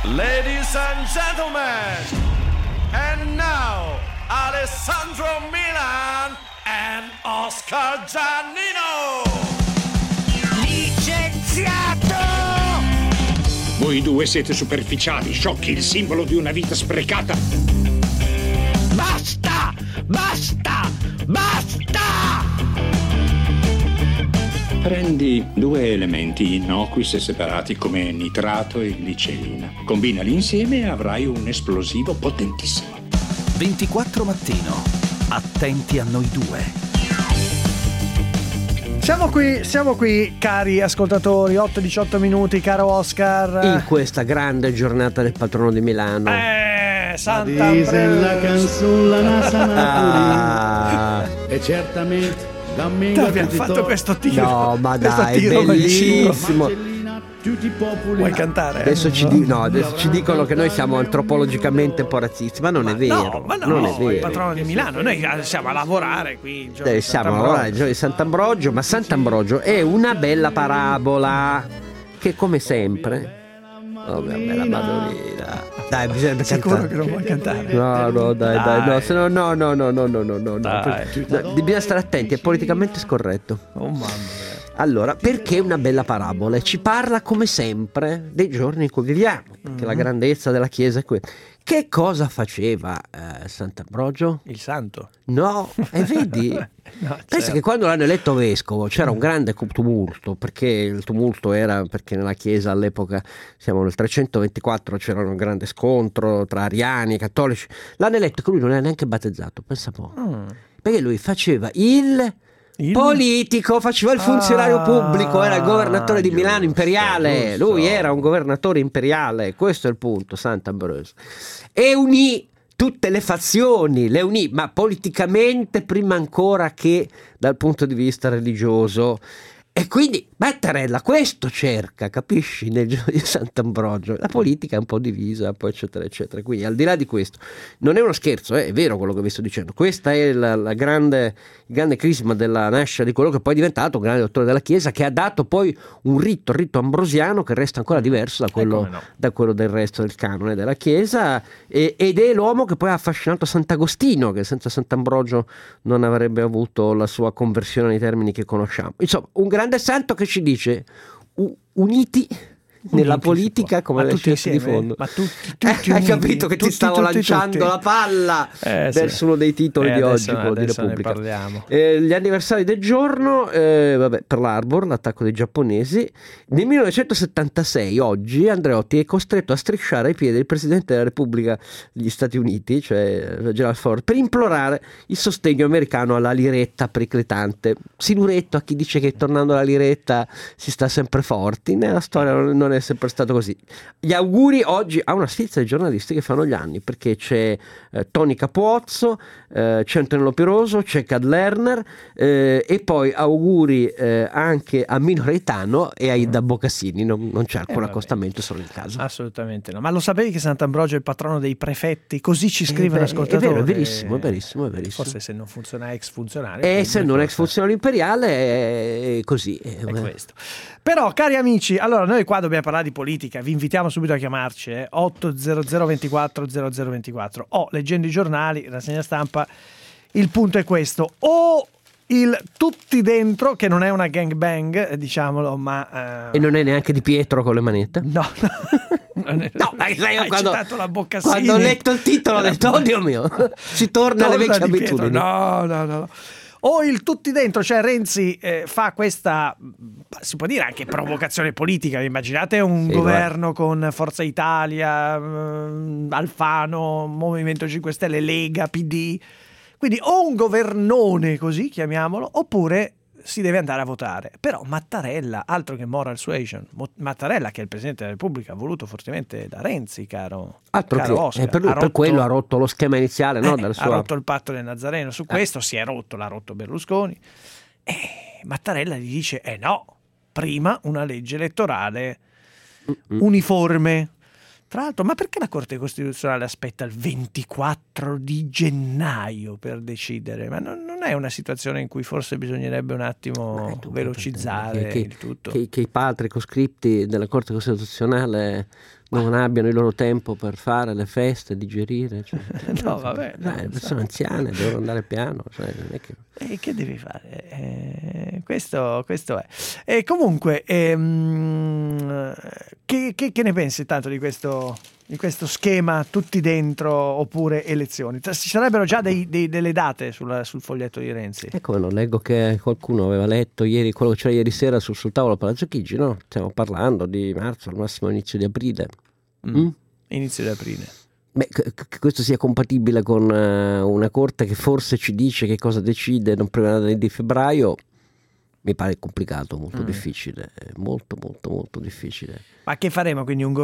Ladies and gentlemen, and now Alessandro Milan and Oscar Giannino. Licenziato! Voi due siete superficiali, sciocchi, il simbolo di una vita sprecata. Basta! Basta! Basta! Prendi due elementi innocui se separati come nitrato e glicerina. Combinali insieme e avrai un esplosivo potentissimo. 24 Mattino. Attenti a noi due. Siamo qui, cari ascoltatori, 8-18 minuti, caro Oscar. In questa grande giornata del patrono di Milano. Santa la canzone la e certamente abbiamo fatto questo tiro. No, ma questo dai, tiro bellissimo. Vuoi cantare? Adesso ci dicono che noi siamo antropologicamente un po' razzisti, ma non è vero. Non è vero. Il patrono di Milano, noi siamo a lavorare qui il giorno di siamo a lavorare il giorno di Sant'Ambrogio, ma Sant'Ambrogio è una bella parabola che, come sempre, oh mia bella Madonnina, dai, bisogna sicuro cantare. che non vuoi cantare? No, dai, no, se no, no. Bisogna stare attenti, è politicamente scorretto. Oh mamma mia. Allora, perché una bella parabola? Ci parla come sempre dei giorni in cui viviamo, perché la grandezza della Chiesa è quella. Che cosa faceva Sant'Ambrogio? Il santo. No, e vedi? No, Pensa che quando l'hanno eletto vescovo c'era un grande tumulto, perché il tumulto era perché nella Chiesa all'epoca, siamo nel 324, c'era un grande scontro tra ariani e cattolici. L'hanno eletto che lui non era neanche battezzato, pensa un po'. Perché lui faceva il politico, faceva il funzionario pubblico, era il governatore di Milano imperiale, lui era un governatore imperiale, questo è il punto, Sant'Ambrogio. E unì tutte le fazioni, le unì, ma politicamente prima ancora che dal punto di vista religioso. E quindi Mattarella questo cerca, capisci, nel giorno di Sant'Ambrogio. La politica è un po' divisa, poi eccetera eccetera. Quindi al di là di questo, non è uno scherzo, è vero quello che vi sto dicendo. Questa è il grande crisma della nascita di quello che poi è diventato un grande dottore della Chiesa, che ha dato poi un il rito ambrosiano che resta ancora diverso da quello del resto del canone della Chiesa, ed è l'uomo che poi ha affascinato Sant'Agostino, che senza Sant'Ambrogio non avrebbe avuto la sua conversione nei termini che conosciamo. Insomma, un grande santo che ci dice uniti nella politica come le scelte di fondo. Ma tutti hai capito che ti stavo lanciando la palla verso uno dei titoli di oggi di Repubblica. Gli anniversari del giorno, per l'Arbor, l'attacco dei giapponesi. Nel 1976, oggi, Andreotti è costretto a strisciare ai piedi il presidente della Repubblica degli Stati Uniti, cioè Gerald Ford, per implorare il sostegno americano alla liretta periclitante. Siluretto a chi dice che tornando alla liretta si sta sempre forti. Nella storia non è sempre stato così. Gli auguri oggi a una sfilza di giornalisti che fanno gli anni, perché c'è Toni Capuozzo, c'è Antonello Piroso, c'è Cad Lerner, e poi auguri anche a Mino Reitano e a Ida Boccassini. Non c'è alcun accostamento, solo il caso. Assolutamente no. Ma lo sapevi che Sant'Ambrogio è il patrono dei prefetti? Così ci scrive l'ascoltatore. È vero, è verissimo. Forse se non funziona ex funzionario. Essendo un ex funzionario imperiale è così. È questo. Però, cari amici, allora noi qua dobbiamo parlare di politica, vi invitiamo subito a chiamarci 800 24 0024 o leggendo i giornali, rassegna stampa. Il punto è questo: o il tutti dentro, che non è una gangbang, diciamolo, ma e non è neanche Di Pietro con le manette? No, hai citato la Boccassini. Quando ho letto il titolo ho detto oh Dio mio, si torna alle vecchie abitudini. No. O il tutti dentro, cioè Renzi fa questa, si può dire anche provocazione politica. Immaginate un governo con Forza Italia, Alfano, Movimento 5 Stelle, Lega, PD. Quindi o un governone così, chiamiamolo, oppure si deve andare a votare. Però Mattarella, altro che moral suasion, Mattarella, che è il Presidente della Repubblica ha fortemente da Renzi, caro Oscar. Per quello ha rotto lo schema iniziale, no? Ha rotto il patto del Nazareno, su questo si è rotto, l'ha rotto Berlusconi. Mattarella gli dice no, prima una legge elettorale uniforme. Tra l'altro, ma perché la Corte Costituzionale aspetta il 24 di gennaio per decidere? Ma non è una situazione in cui forse bisognerebbe un attimo velocizzare il tutto? Che i padri coscritti della Corte Costituzionale non abbiano il loro tempo per fare le feste, digerire. Cioè, no, vabbè. Le persone anziane devono andare piano. Cioè, non è che... E che devi fare? Questo è. E comunque, che ne pensi tanto di questo schema tutti dentro oppure elezioni? Ci sarebbero già delle date sul foglietto di Renzi? Ecco, non leggo che qualcuno aveva letto ieri quello che c'era ieri sera sul tavolo a Palazzo Chigi, no? Stiamo parlando di marzo, al massimo inizio di aprile. Inizio di aprile. Beh, che questo sia compatibile con una corte che forse ci dice che cosa decide non prima di febbraio, mi pare complicato, molto difficile, molto difficile. Ma che faremo quindi? Un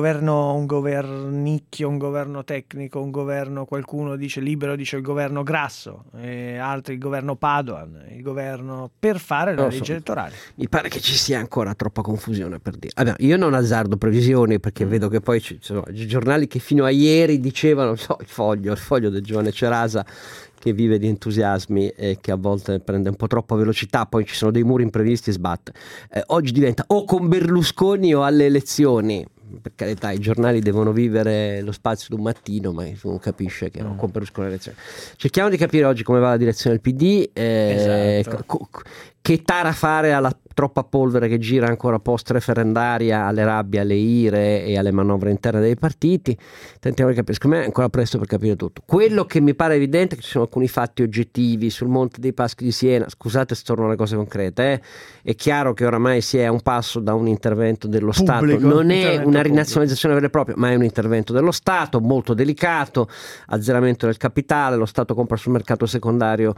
governicchio, un governo tecnico, un governo, qualcuno dice Libero, dice il governo Grasso, e altri il governo Padoan, il governo per fare la legge elettorale. Mi pare che ci sia ancora troppa confusione per dire. Vabbè, io non azzardo previsioni perché vedo che poi ci sono i giornali che fino a ieri dicevano, il foglio del giovane Cerasa, che vive di entusiasmi e che a volte prende un po' troppa velocità, poi ci sono dei muri imprevisti e sbatte. Oggi diventa o con Berlusconi o alle elezioni. Per carità, i giornali devono vivere lo spazio di un mattino, ma uno capisce che con Berlusconi alle elezioni. Cerchiamo di capire oggi come va la direzione del PD, Esatto. che tara fare alla troppa polvere che gira ancora post-referendaria, alle rabbie, alle ire e alle manovre interne dei partiti. Tentiamo di capire, secondo me è ancora presto per capire tutto. Quello che mi pare evidente è che ci sono alcuni fatti oggettivi sul Monte dei Paschi di Siena. Scusate se torno alle cose concrete, è chiaro che oramai si è a un passo da un intervento dello Stato, non è una rinazionalizzazione vera e propria, ma è un intervento dello Stato molto delicato, azzeramento del capitale, lo Stato compra sul mercato secondario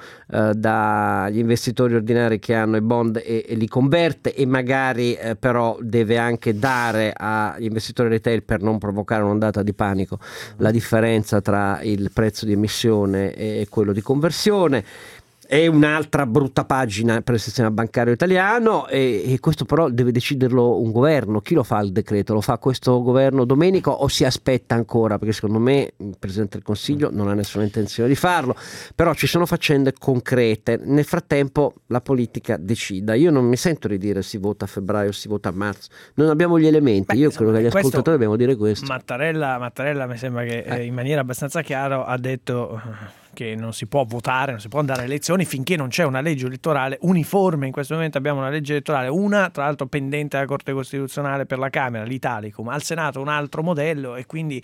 dagli investitori ordinari che hanno i bond e li converte, e magari però deve anche dare agli investitori retail, per non provocare un'ondata di panico, la differenza tra il prezzo di emissione e quello di conversione. È un'altra brutta pagina per il sistema bancario italiano, e questo però deve deciderlo un governo. Chi lo fa il decreto? Lo fa questo governo Domenico o si aspetta ancora? Perché secondo me il Presidente del Consiglio non ha nessuna intenzione di farlo, però ci sono faccende concrete. Nel frattempo la politica decida. Io non mi sento di dire si vota a febbraio, si vota a marzo, non abbiamo gli elementi. Io credo che agli ascoltatori dobbiamo dire questo. Mattarella mi sembra che in maniera abbastanza chiara ha detto che non si può votare, non si può andare a elezioni finché non c'è una legge elettorale uniforme. In questo momento abbiamo una legge elettorale, una tra l'altro pendente alla Corte Costituzionale per la Camera, l'Italicum, al Senato un altro modello, e quindi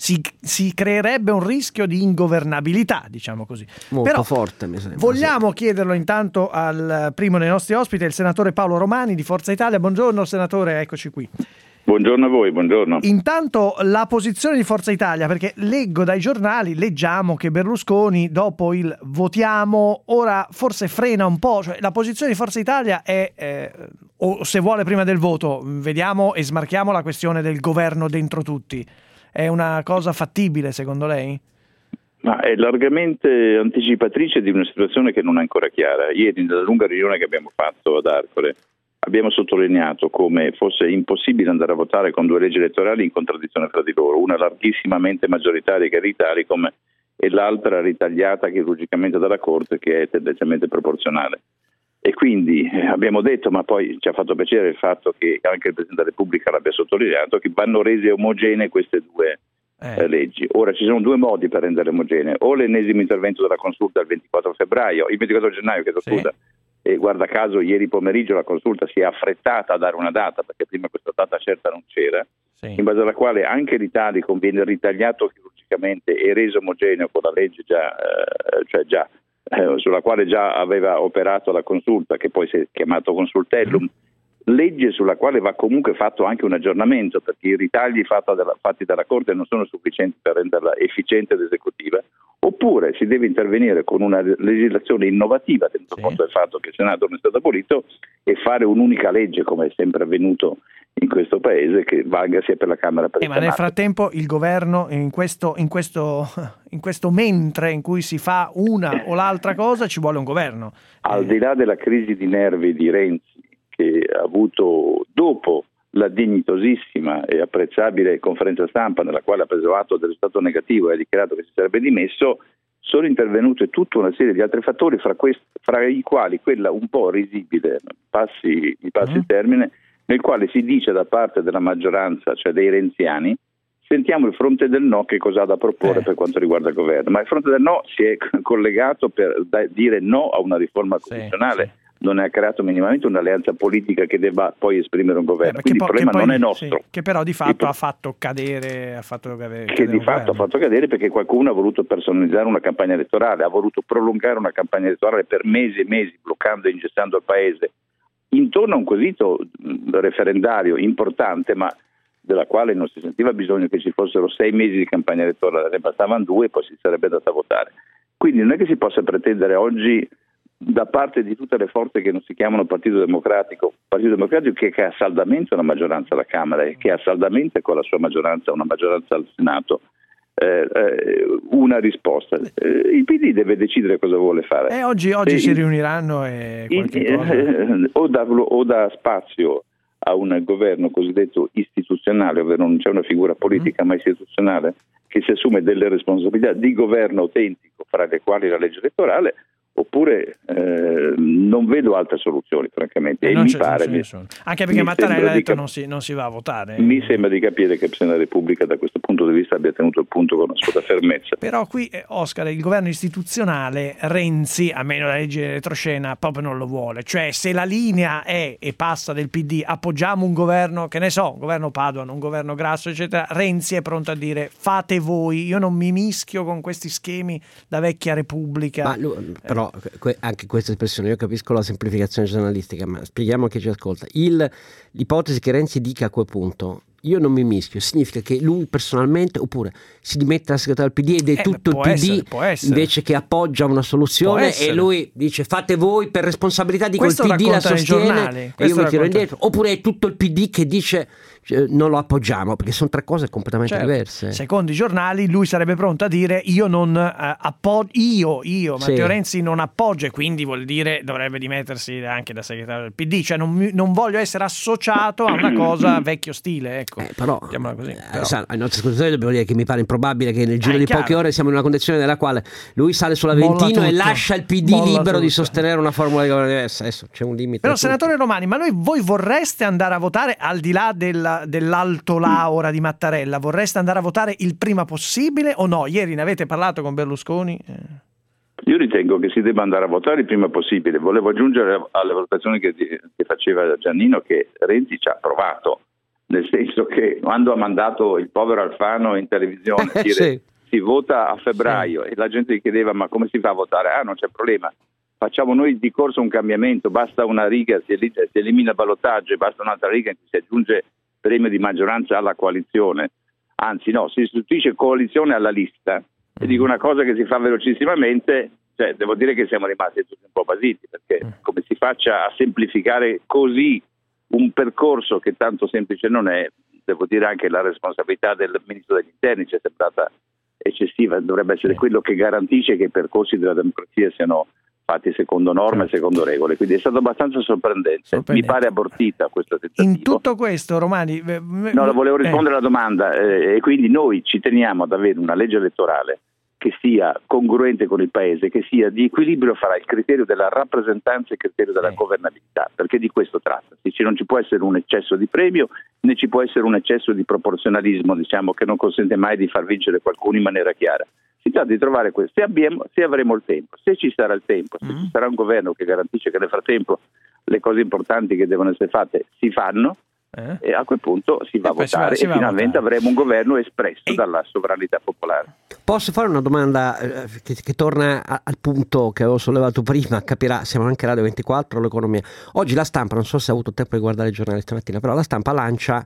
si creerebbe un rischio di ingovernabilità, diciamo così. Molto Però forte, mi sembra. vogliamo chiederlo intanto al primo dei nostri ospiti, il senatore Paolo Romani di Forza Italia. Buongiorno senatore, eccoci qui. Buongiorno a voi, buongiorno. Intanto la posizione di Forza Italia, perché leggo dai giornali, leggiamo che Berlusconi dopo il votiamo ora forse frena un po', cioè la posizione di Forza Italia è, o se vuole prima del voto, vediamo e smarchiamo la questione del governo dentro tutti. È una cosa fattibile secondo lei? Ma è largamente anticipatrice di una situazione che non è ancora chiara. Ieri nella lunga riunione che abbiamo fatto ad Arcore abbiamo sottolineato come fosse impossibile andare a votare con due leggi elettorali in contraddizione fra di loro, una larghissimamente maggioritaria che è l'Italicum e l'altra ritagliata chirurgicamente dalla Corte che è tendenzialmente proporzionale. E quindi abbiamo detto, ma poi ci ha fatto piacere il fatto che anche il Presidente della Repubblica l'abbia sottolineato, che vanno rese omogenee queste due leggi. Ora ci sono due modi per rendere omogenee: o l'ennesimo intervento della Consulta il 24 gennaio, scusa. E guarda caso ieri pomeriggio la Consulta si è affrettata a dare una data, perché prima questa data certa non c'era, in base alla quale anche l'Italicum viene ritagliato chirurgicamente e reso omogeneo con la legge sulla quale già aveva operato la Consulta, che poi si è chiamato Consultellum, legge sulla quale va comunque fatto anche un aggiornamento, perché i ritagli fatti dalla Corte non sono sufficienti per renderla efficiente ed esecutiva. Oppure si deve intervenire con una legislazione innovativa, tenuto conto del fatto che il Senato non è stato abolito, e fare un'unica legge, come è sempre avvenuto in questo paese, che valga sia per la Camera che per il Senato. Ma nel frattempo il governo, in questo mentre in cui si fa una o l'altra cosa, ci vuole un governo. Al di là della crisi di nervi di Renzi, che ha avuto dopo la dignitosissima e apprezzabile conferenza stampa nella quale ha preso atto del risultato negativo e ha dichiarato che si sarebbe dimesso, sono intervenute tutta una serie di altri fattori, fra i quali quella un po' risibile, passi il termine, nel quale si dice da parte della maggioranza, cioè dei renziani, sentiamo il fronte del no che cosa ha da proporre per quanto riguarda il governo, ma il fronte del no si è collegato per dire no a una riforma costituzionale. Non ha creato minimamente un'alleanza politica che debba poi esprimere un governo, quindi il problema non è nostro. Che però di fatto ha fatto cadere perché qualcuno ha voluto personalizzare una campagna elettorale, ha voluto prolungare una campagna elettorale per mesi e mesi, bloccando e ingessando il paese intorno a un quesito referendario importante, ma della quale non si sentiva bisogno che ci fossero 6 mesi di campagna elettorale, ne bastavano 2 e poi si sarebbe andata a votare. Quindi non è che si possa pretendere oggi da parte di tutte le forze che non si chiamano Partito Democratico che ha saldamente una maggioranza alla Camera e che ha saldamente con la sua maggioranza una maggioranza al Senato, una risposta. Il PD deve decidere cosa vuole fare. Oggi si riuniranno e o dà spazio a un governo cosiddetto istituzionale, ovvero non c'è una figura politica ma istituzionale che si assume delle responsabilità di governo autentico, fra le quali la legge elettorale, oppure non vedo altre soluzioni, francamente. Anche perché Mattarella ha detto non si va a votare. Mi sembra di capire che la Repubblica da questo punto di vista abbia tenuto il punto con assoluta fermezza. Però qui, Oscar, il governo istituzionale, Renzi, a meno la legge di retroscena, proprio non lo vuole. Cioè, se la linea è e passa del PD, appoggiamo un governo, che ne so, un governo Padoan, un governo Grasso, eccetera, Renzi è pronto a dire fate voi, io non mi mischio con questi schemi da vecchia Repubblica. Ma però anche questa espressione, io capisco la semplificazione giornalistica, ma spieghiamo a chi ci ascolta. L'ipotesi che Renzi dica a quel punto io non mi mischio significa che lui personalmente, oppure si dimette dal segretario del PD ed è tutto il PD invece che appoggia una soluzione e lui dice fate voi per responsabilità di quel PD la sostiene e io mi tiro indietro, oppure è tutto il PD che dice non lo appoggiamo, perché sono 3 cose completamente diverse. Secondo i giornali lui sarebbe pronto a dire io non appoggio, Matteo Renzi non appoggio, e quindi vuol dire dovrebbe dimettersi anche da segretario del PD, cioè non voglio essere associato a una cosa vecchio stile, ecco. Però, così, ai nostri ascoltatori dobbiamo dire che mi pare improbabile che nel giro di poche ore siamo in una condizione nella quale lui sale sull'Aventino e lascia il PD libero di sostenere una formula di governo diversa. Adesso c'è un limite. Però senatore Romani, ma voi vorreste andare a votare, al di là dell'alto ora di Mattarella, vorreste andare a votare il prima possibile o no? Ieri ne avete parlato con Berlusconi? Io ritengo che si debba andare a votare il prima possibile. Volevo aggiungere alle valutazioni che faceva Giannino che Renzi ci ha provato, nel senso che quando ha mandato il povero Alfano in televisione a dire si vota a febbraio e la gente gli chiedeva ma come si fa a votare? Non c'è problema, facciamo noi di corso un cambiamento, basta una riga, si elimina il ballottaggio e basta un'altra riga e si aggiunge premio di maggioranza alla coalizione, anzi no, si sostituisce coalizione alla lista. E dico una cosa che si fa velocissimamente, cioè devo dire che siamo rimasti tutti un po' basiti, perché come si faccia a semplificare così un percorso che tanto semplice non è, devo dire anche la responsabilità del Ministro degli Interni ci è sembrata eccessiva, dovrebbe essere quello che garantisce che i percorsi della democrazia siano fatti secondo norme e secondo regole, quindi è stato abbastanza sorprendente. Mi pare abortita questa tentativo. In tutto questo, Romani... No, volevo rispondere alla domanda, e quindi noi ci teniamo ad avere una legge elettorale che sia congruente con il Paese, che sia di equilibrio fra il criterio della rappresentanza e il criterio della governabilità, perché di questo tratta. Non ci può essere un eccesso di premio, né ci può essere un eccesso di proporzionalismo, diciamo, che non consente mai di far vincere qualcuno in maniera chiara. Si tratta di trovare questo, se avremo il tempo, se ci sarà il tempo, se ci sarà un governo che garantisce che nel frattempo le cose importanti che devono essere fatte si fanno, e a quel punto si va a votare e finalmente avremo un governo espresso dalla sovranità popolare. Posso fare una domanda che torna al punto che avevo sollevato prima? Capirà, siamo anche Radio 24, l'economia. Oggi la Stampa, non so se ha avuto tempo di guardare i giornali stamattina, però la Stampa lancia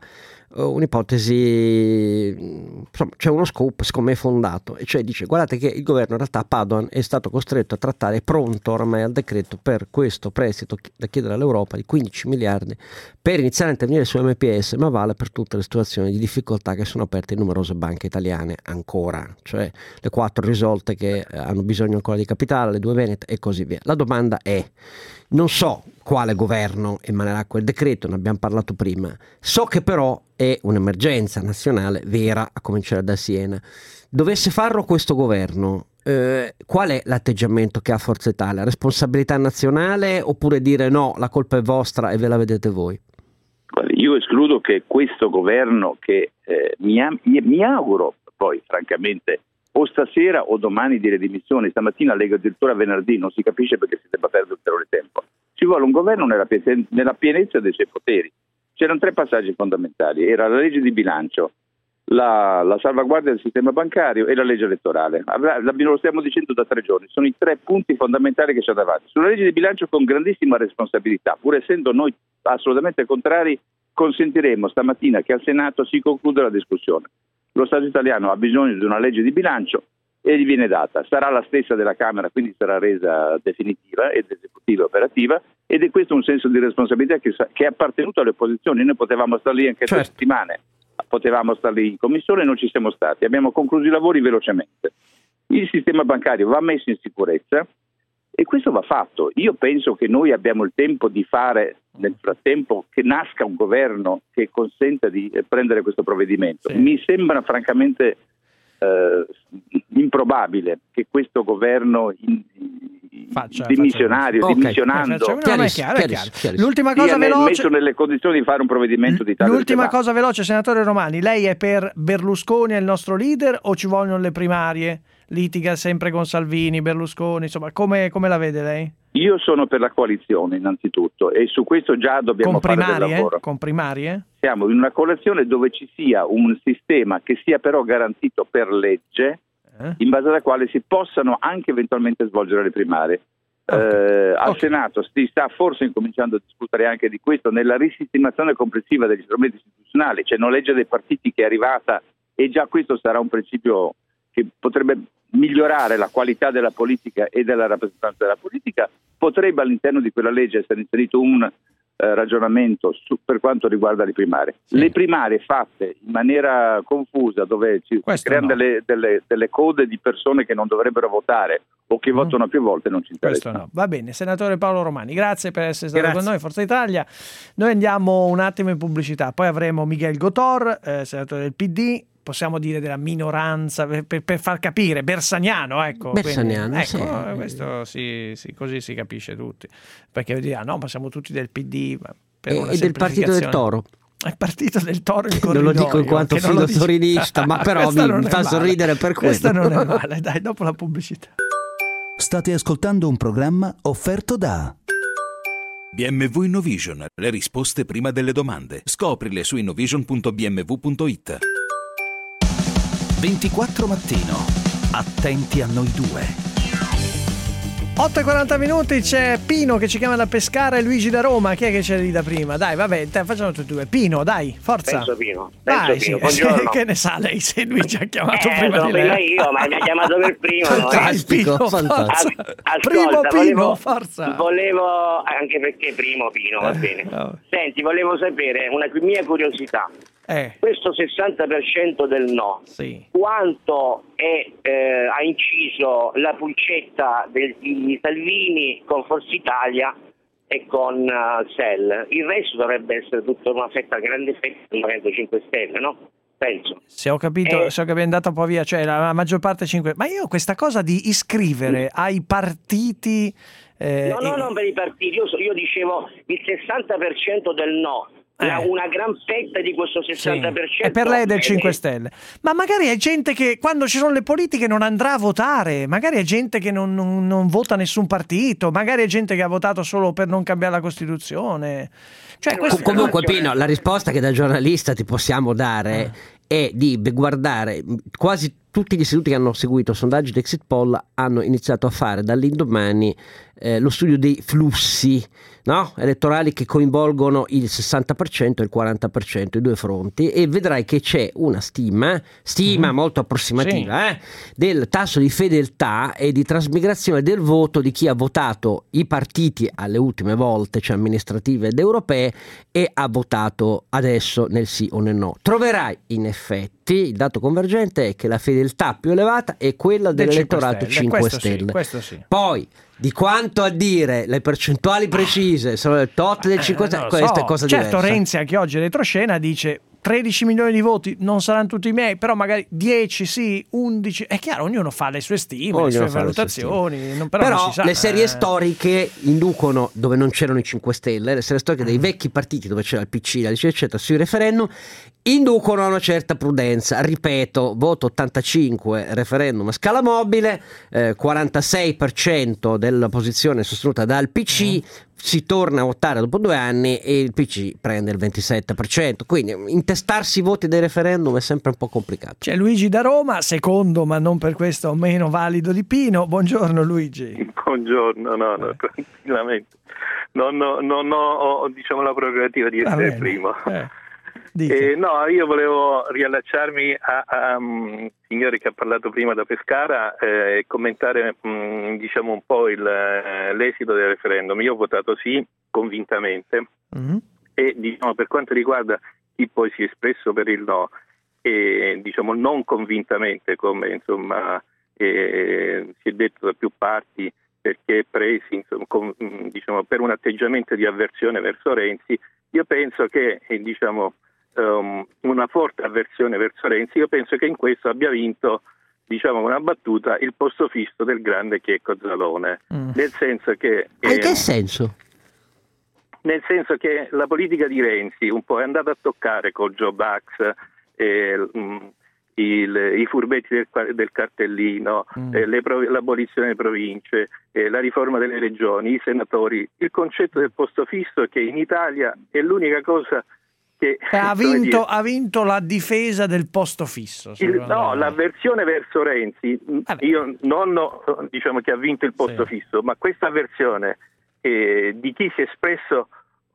un'ipotesi, insomma c'è uno scoop secondo me fondato, e cioè dice guardate che il governo in realtà Padoan è stato costretto a trattare, è pronto ormai al decreto per questo prestito da chiedere all'Europa di 15 miliardi per iniziare a intervenire su MPS, ma vale per tutte le situazioni di difficoltà che sono aperte in numerose banche italiane ancora, cioè le 4 risolte che hanno bisogno ancora di capitale, le 2 venete e così via. La domanda è, non so quale governo emanerà quel decreto, ne abbiamo parlato prima, so che però è un'emergenza nazionale vera, a cominciare da Siena. Dovesse farlo questo governo, qual è l'atteggiamento che ha Forza Italia? Responsabilità nazionale oppure dire no, la colpa è vostra e ve la vedete voi? Io escludo che questo governo, che mi auguro poi francamente o stasera o domani dire dimissioni, stamattina leggo addirittura venerdì, non si capisce perché si debba perdere ulteriore tempo. Ci vuole un governo nella pienezza dei suoi poteri. C'erano 3 passaggi fondamentali: era la legge di bilancio, la salvaguardia del sistema bancario e la legge elettorale. Lo stiamo dicendo da 3 giorni, sono i 3 punti fondamentali che c'è davanti. Sulla legge di bilancio, con grandissima responsabilità, pur essendo noi assolutamente contrari, consentiremo stamattina che al Senato si concluda la discussione. Lo Stato italiano ha bisogno di una legge di bilancio e gli viene data. Sarà la stessa della Camera, quindi sarà resa definitiva ed esecutiva operativa, ed è questo un senso di responsabilità che è appartenuto alle opposizioni. Noi potevamo stare lì anche 3 settimane, potevamo stare lì in commissione e non ci siamo stati. Abbiamo concluso i lavori velocemente. Il sistema bancario va messo in sicurezza e questo va fatto. Io penso che noi abbiamo il tempo di fare, nel frattempo, che nasca un governo che consenta di prendere questo provvedimento. Sì. Mi sembra francamente improbabile che questo governo dimissionando è chiaro. L'ultima cosa veloce, messo nelle condizioni di fare un provvedimento di tale l'ultima cosa veloce, senatore Romani, lei è per Berlusconi, è il nostro leader, o ci vogliono le primarie? Litiga sempre con Salvini, Berlusconi, insomma, come la vede lei? Io sono per la coalizione innanzitutto, e su questo già dobbiamo fare del lavoro. Con primarie? Siamo in una coalizione dove ci sia un sistema che sia però garantito per legge, in base alla quale si possano anche eventualmente svolgere le primarie. Al Senato si sta forse incominciando a discutere anche di questo, nella risistemazione complessiva degli strumenti istituzionali. C'è una legge dei partiti che è arrivata, e già questo sarà un principio che potrebbe migliorare la qualità della politica e della rappresentanza della politica. Potrebbe all'interno di quella legge essere inserito un ragionamento per quanto riguarda le primarie. Sì. Le primarie fatte in maniera confusa, dove ci creano delle code di persone che non dovrebbero votare o che votano più volte, non ci interessa. Questo no. Va bene, senatore Paolo Romani, grazie per essere stato con noi, Forza Italia. Noi andiamo un attimo in pubblicità, poi avremo Miguel Gotor, senatore del PD. Possiamo dire della minoranza, per far capire, bersaniano, ecco. Bersaniano, ecco, questo sì, così si capisce tutti. Perché no, ma siamo tutti del PD. Ma per una e del Partito del Toro. Il Partito del Toro, il non lo dico in quanto filo torinista, ma però mi fa sorridere per quello. Questa non è male, dai, dopo la pubblicità. State ascoltando un programma offerto da BMW Innovision, le risposte prima delle domande. Scoprile su innovision.bmw.it. 24 Mattino. Attenti a noi due. 8:40, c'è Pino che ci chiama da Pescara e Luigi da Roma. Chi è che c'è lì da prima? Dai, vabbè, facciamo tutti e due. Pino, dai, forza. Penso Pino. Buongiorno. Che ne sa lei se Luigi ha chiamato prima di lei? Io, ma mi ha chiamato per primo. Fantastico, no? Ascolta, forza. Volevo, anche perché primo Pino, va bene. Senti, volevo sapere una mia curiosità. Questo 60% del no, quanto ha inciso la pulcetta di Salvini con Forza Italia e con SEL? Il resto dovrebbe essere tutta una grande fetta del Movimento 5 Stelle, no? Penso. Se ho capito, è andata un po' via, cioè la maggior parte 5. Ma io questa cosa di iscrivere ai partiti no, non per i partiti, io dicevo il 60% del no. Una gran fetta di questo 60%. E per lei è del 5 Stelle. Ma magari è gente che quando ci sono le politiche non andrà a votare, magari è gente che non vota nessun partito, magari è gente che ha votato solo per non cambiare la Costituzione. Cioè, comunque Pino, la risposta che da giornalista ti possiamo dare è di guardare quasi tutti gli istituti che hanno seguito sondaggi di exit poll hanno iniziato a fare dall'indomani lo studio dei flussi elettorali che coinvolgono il 60% e il 40%, i due fronti, e vedrai che c'è una stima molto approssimativa del tasso di fedeltà e di trasmigrazione del voto di chi ha votato i partiti alle ultime volte, cioè amministrative ed europee, e ha votato adesso nel sì o nel no. Troverai in effetti il dato convergente è che la fedeltà più elevata è quella dell'elettorato 5 Stelle. Questo sì. Poi di quanto a dire le percentuali precise sono il tot del 5 Stelle, questa è cosa diversa. Certo, Renzi anche oggi retroscena dice 13 milioni di voti non saranno tutti i miei, però magari 10 sì, 11, è chiaro, ognuno fa le sue stime, le sue valutazioni, però non si sa. Le serie storiche inducono, dove non c'erano i 5 Stelle, le serie storiche dei vecchi partiti dove c'era il PC, la DC, eccetera, sui referendum inducono a una certa prudenza. Ripeto, voto 85, referendum a scala mobile, 46% della posizione sostenuta dal PC, si torna a votare dopo 2 anni e il PC prende il 27%, quindi intestarsi i voti dei referendum è sempre un po' complicato. C'è Luigi da Roma, secondo ma non per questo meno valido di Pino. Buongiorno Luigi. Buongiorno, no, tranquillamente. Non ho diciamo la prerogativa di essere il primo. No, io volevo riallacciarmi a signore che ha parlato prima da Pescara e commentare diciamo un po' l'esito del referendum. Io ho votato sì convintamente e diciamo per quanto riguarda chi poi si è espresso per il no e diciamo non convintamente, come insomma si è detto da più parti, perché presi insomma, diciamo per un atteggiamento di avversione verso Renzi, io penso che diciamo una forte avversione verso Renzi, io penso che in questo abbia vinto, diciamo una battuta, il posto fisso del grande Checco Zalone, nel senso che in che senso? Nel senso che la politica di Renzi un po' è andata a toccare col Job Act, i furbetti del cartellino, l'abolizione delle province, la riforma delle regioni, i senatori, il concetto del posto fisso, che in Italia è l'unica cosa che ha vinto la difesa del posto fisso. L'avversione verso Renzi, io non diciamo che ha vinto il posto fisso, ma questa avversione di chi si è espresso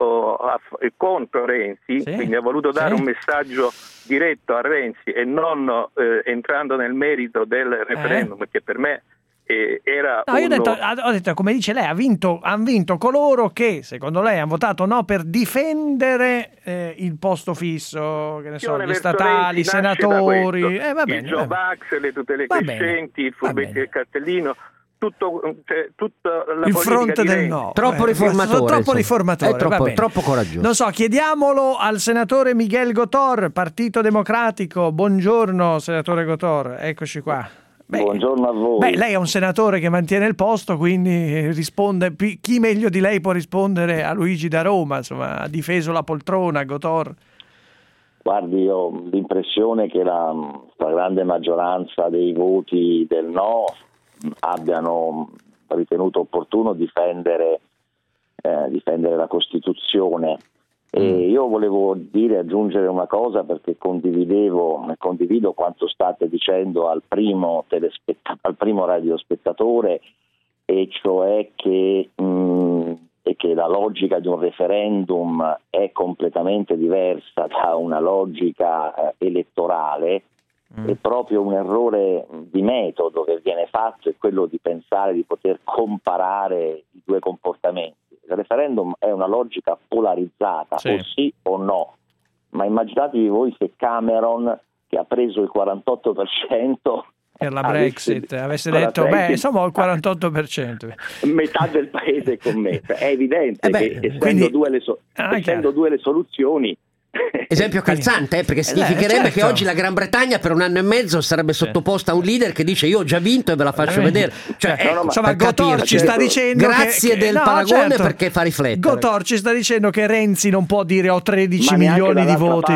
contro Renzi, quindi ha voluto dare un messaggio diretto a Renzi e non entrando nel merito del referendum, che per me era ho detto, come dice lei, hanno vinto coloro che secondo lei hanno votato no per difendere il posto fisso, che ne so, gli statali, i senatori, il Job Act, le tutele crescenti, il furbetti del cartellino, tutta la il politica fronte di del Renzi. no, troppo riformatore, troppo coraggioso. Non so, chiediamolo al senatore Miguel Gotor, Partito Democratico. Buongiorno senatore Gotor, eccoci qua. Buongiorno a voi. Lei è un senatore che mantiene il posto, quindi risponde. Chi meglio di lei può rispondere a Luigi da Roma? Insomma, ha difeso la poltrona, Gotor. Guardi, io ho l'impressione che la grande maggioranza dei voti del no abbiano ritenuto opportuno difendere la Costituzione. E io volevo aggiungere una cosa, perché condivido quanto state dicendo al primo radiospettatore, e cioè che la logica di un referendum è completamente diversa da una logica elettorale. È proprio un errore di metodo che viene fatto, è quello di pensare di poter comparare i due comportamenti. Il referendum è una logica polarizzata, o sì o no, ma immaginatevi voi se Cameron, che ha preso il 48% per la Brexit, avesse detto insomma il 48%, metà del paese con me. È evidente che essendo due le soluzioni. Esempio calzante, perché significherebbe che oggi la Gran Bretagna per 1 anno e mezzo sarebbe sottoposta a un leader che dice io ho già vinto e ve la faccio vedere. Insomma, Gotor ci sta dicendo grazie del paragone, perché fa riflettere. Gotor ci sta dicendo che Renzi non può dire ho 13 milioni di voti.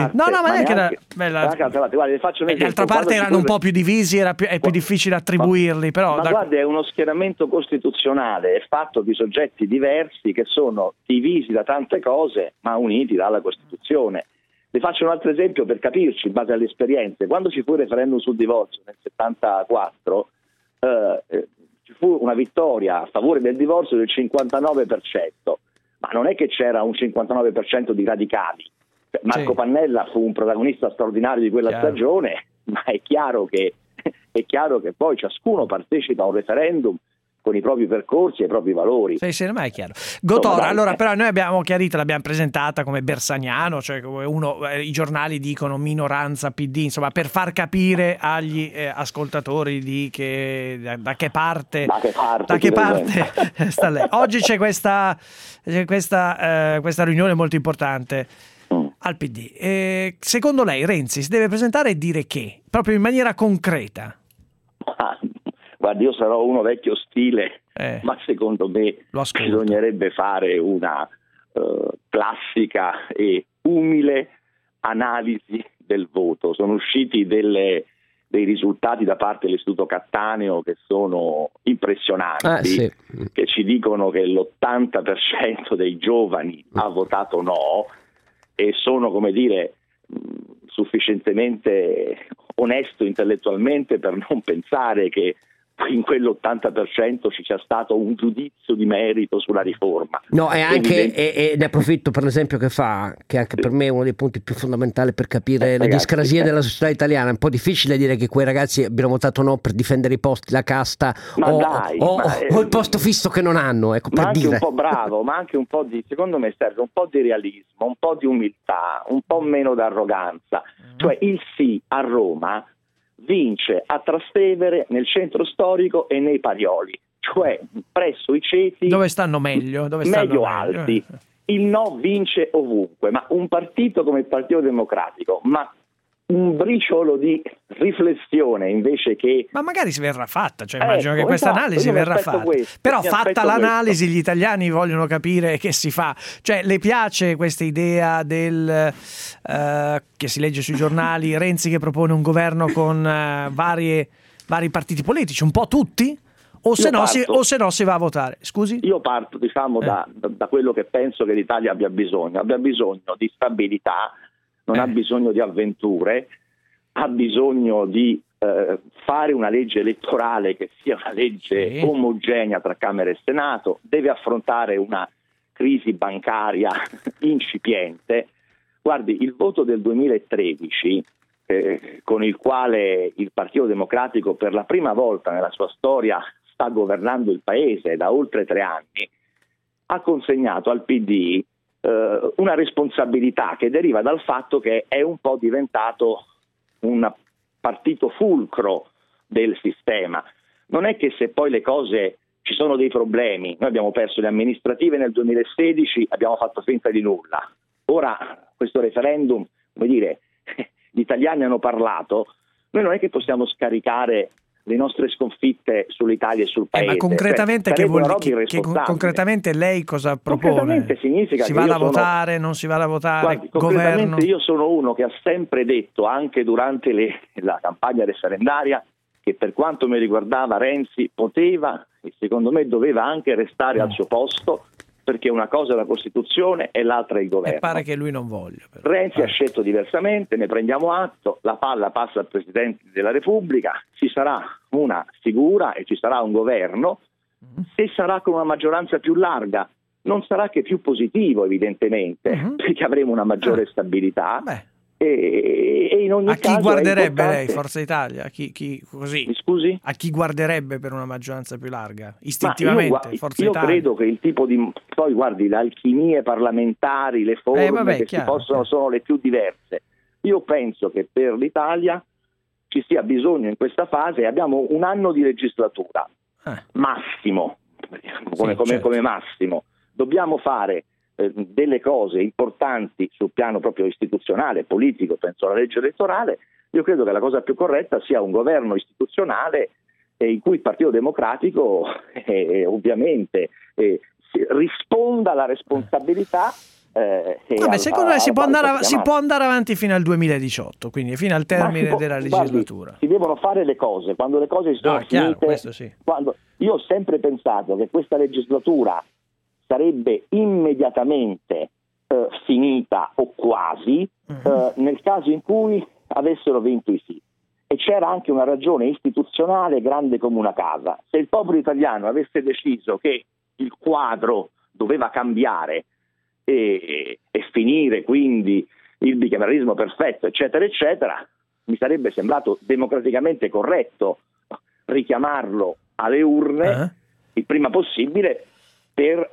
D'altra parte erano un po' più divisi, è più difficile attribuirli, però guarda, è uno schieramento costituzionale, è fatto di soggetti diversi che sono divisi da tante cose ma uniti dalla Costituzione. Vi faccio un altro esempio per capirci, in base alle esperienze. Quando ci fu il referendum sul divorzio nel 74, ci fu una vittoria a favore del divorzio del 59%, ma non è che c'era un 59% di radicali. Marco Pannella fu un protagonista straordinario di quella stagione, ma è chiaro che poi ciascuno partecipa a un referendum con i propri percorsi e i propri valori. Sì, ma è chiaro. Gotor, allora però noi abbiamo chiarito, l'abbiamo presentata come bersagnano, cioè come i giornali dicono minoranza PD, insomma, per far capire agli ascoltatori da che parte sta lei. Oggi c'è questa riunione molto importante Al PD. Secondo lei Renzi si deve presentare e dire che? Proprio in maniera concreta. Guardi, io sarò uno vecchio stile, ma secondo me bisognerebbe fare una classica e umile analisi del voto. Sono usciti dei risultati da parte dell'Istituto Cattaneo che sono impressionanti, che ci dicono che l'80% dei giovani ha votato no, e sono, come dire, sufficientemente onesto intellettualmente per non pensare che in quell'80% ci sia stato un giudizio di merito sulla riforma. No, e ne approfitto per l'esempio che fa, che anche per me è uno dei punti più fondamentali per capire le discrasie della società italiana. È un po' difficile dire che quei ragazzi abbiano votato no per difendere i posti, la casta o il posto fisso che non hanno, ecco, per ma anche dire. Un po' bravo, ma anche un po' di, secondo me serve un po' di realismo, un po' di umiltà, un po' meno d'arroganza. Cioè il sì a Roma vince a Trastevere, nel centro storico e nei Parioli, cioè presso i ceti dove stanno meglio, alti. Il no vince ovunque, ma un partito come il Partito Democratico, ma un briciolo di riflessione invece che... Ma magari si verrà fatta, cioè immagino che questa analisi verrà fatta. Però fatta l'analisi gli italiani vogliono capire che si fa. Cioè le piace questa idea del che si legge sui giornali, Renzi che propone un governo con vari partiti politici, un po' tutti? O se no si va a votare. Scusi? Io parto da quello che penso che l'Italia abbia bisogno. Abbia bisogno di stabilità, non ha bisogno di avventure, ha bisogno di fare una legge elettorale che sia una legge omogenea tra Camera e Senato, deve affrontare una crisi bancaria incipiente. Guardi, il voto del 2013, con il quale il Partito Democratico per la prima volta nella sua storia sta governando il paese da oltre 3 anni, ha consegnato al PD una responsabilità che deriva dal fatto che è un po' diventato un partito fulcro del sistema. Non è che se poi le cose, ci sono dei problemi, noi abbiamo perso le amministrative nel 2016, abbiamo fatto finta di nulla. Ora questo referendum, come dire, gli italiani hanno parlato, noi non è che possiamo scaricare le nostre sconfitte sull'Italia e sul paese. Ma concretamente concretamente lei cosa propone? Concretamente significa si vada a votare, non si vada a votare, guardi, concretamente io sono uno che ha sempre detto, anche durante la campagna referendaria, che per quanto mi riguardava Renzi poteva e secondo me doveva anche restare al suo posto, perché una cosa è la Costituzione e l'altra è il governo. E pare che lui non voglia. Però. Renzi ha scelto diversamente, ne prendiamo atto, la palla passa al Presidente della Repubblica, ci sarà una figura e ci sarà un governo, se sarà con una maggioranza più larga non sarà che più positivo evidentemente, perché avremo una maggiore stabilità. E in ogni caso a chi guarderebbe lei, Forza Italia? Così? Mi scusi? A chi guarderebbe per una maggioranza più larga? Istintivamente, Forza io Italia? Credo che il tipo di... Poi guardi, le alchimie parlamentari, le forme che si possono sono le più diverse. Io penso che per l'Italia ci sia bisogno in questa fase, abbiamo un anno di legislatura, massimo, come massimo. Dobbiamo fare delle cose importanti sul piano proprio istituzionale, politico, penso alla legge elettorale. Io credo che la cosa più corretta sia un governo istituzionale in cui il Partito Democratico ovviamente risponda alla responsabilità. Secondo me si può andare avanti fino al 2018, quindi fino al termine della legislatura. Guardi, si devono fare le cose, quando le cose sono finite. Io ho sempre pensato che questa legislatura sarebbe immediatamente finita o quasi nel caso in cui avessero vinto i sì. E c'era anche una ragione istituzionale grande come una casa. Se il popolo italiano avesse deciso che il quadro doveva cambiare e finire quindi il bicameralismo perfetto, eccetera, eccetera, mi sarebbe sembrato democraticamente corretto richiamarlo alle urne il prima possibile per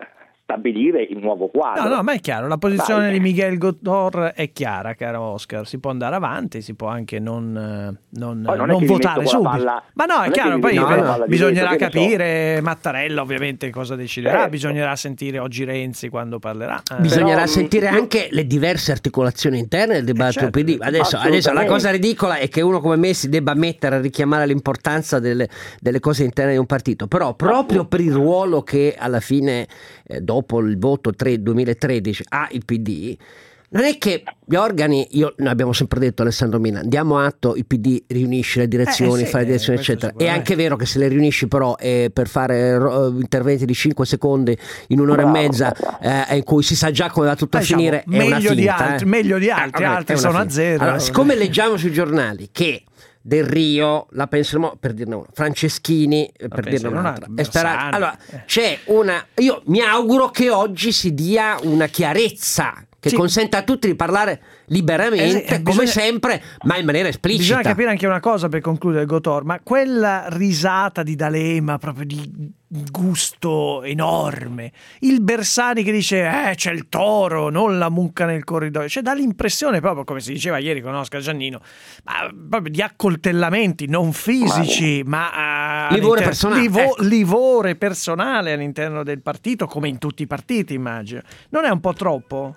stabilire il nuovo quadro. No, ma è chiaro, la posizione di Miguel Gotor è chiara, caro Oscar, si può andare avanti, si può anche non votare subito. Ma no, è chiaro, poi bisognerà capire Mattarella ovviamente cosa deciderà, bisognerà sentire oggi Renzi quando parlerà. Bisognerà sentire anche le diverse articolazioni interne del dibattito PD. Adesso la cosa ridicola è che uno come me si debba mettere a richiamare l'importanza delle cose interne di un partito, però proprio per il ruolo che alla fine dopo il voto 2013 ha il PD, non è che gli organi, noi abbiamo sempre detto, Alessandro Milan, diamo atto, il PD riunisce le direzioni, fa le direzioni eccetera, è anche vero che se le riunisci però per fare interventi di 5 secondi in un'ora e mezza in cui si sa già come va tutto a finire, è una finta, meglio di altri, altri sono a zero. Allora, siccome leggiamo sui giornali che Del Rio la pensano, per dirne uno, Franceschini per dirne un'altra, allora c'è io mi auguro che oggi si dia una chiarezza che consenta a tutti di parlare liberamente, come sempre, ma in maniera esplicita. Bisogna capire anche una cosa per concludere, Gotor, ma quella risata di D'Alema proprio di gusto enorme, il Bersani che dice c'è il toro, non la mucca nel corridoio, dà l'impressione proprio, come si diceva ieri con Oscar Giannino, ma proprio di accoltellamenti non fisici, ma livore personale, livore personale all'interno del partito, come in tutti i partiti, immagino. Non è un po' troppo?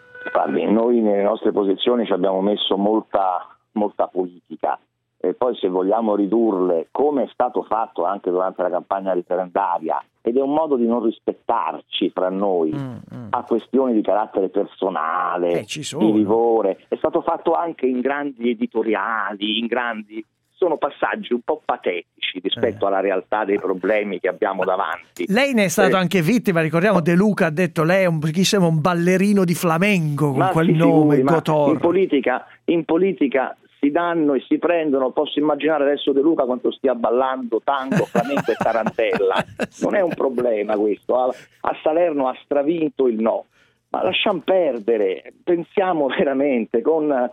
Noi nelle nostre posizioni ci abbiamo messo molta politica, e poi se vogliamo ridurle, come è stato fatto anche durante la campagna referendaria, ed è un modo di non rispettarci fra noi, a questioni di carattere personale, di livore, è stato fatto anche in grandi editoriali, sono passaggi un po' patetici rispetto alla realtà dei problemi che abbiamo davanti. Lei ne è stato anche vittima, ricordiamo De Luca ha detto lei è un ballerino di flamenco con quel nome, Gotor. In politica si danno e si prendono, posso immaginare adesso De Luca quanto stia ballando tango, flamenco e tarantella, non è un problema questo, a Salerno ha stravinto il no, ma lasciamo perdere, pensiamo veramente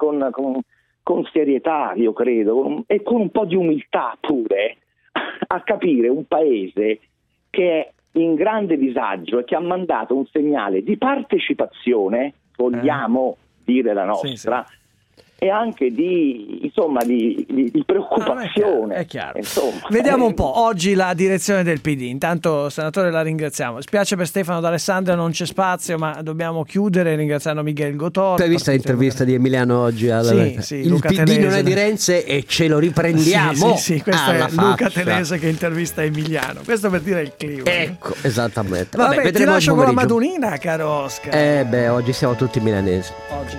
con serietà, io credo, e con un po' di umiltà pure, a capire un paese che è in grande disagio e che ha mandato un segnale di partecipazione, vogliamo dire la nostra, e anche di preoccupazione. È chiaro. Vediamo un po' oggi la direzione del PD. Intanto, senatore, la ringraziamo. Spiace per Stefano D'Alessandria, non c'è spazio, ma dobbiamo chiudere ringraziando Miguel Gotor. Hai visto l'intervista di Emiliano oggi? Il Luca PD Telese. non è di Renzi e ce lo riprendiamo. Sì, questo è Luca Telese che intervista Emiliano. Questo per dire il clima. Ecco, esattamente. Vabbè, ti lascio con la Madonnina, caro Oscar. Oggi siamo tutti milanesi.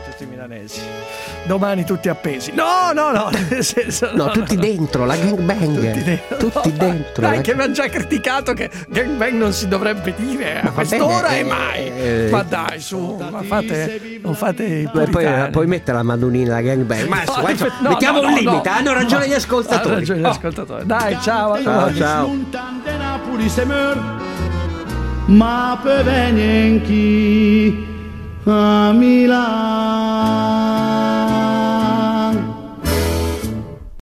Domani tutti appesi. No. Tutti dentro, la gangbang. Tutti dentro. Dai, che abbiamo già criticato che gangbang non si dovrebbe dire a quest'ora e mai. Ma dai, su, non fate i puritani. Poi mettere la Madonnina, la gangbang. Ma mettiamo un limite, hanno ragione gli ascoltatori. Dai, ciao. Napoli se ma per venire a Milano.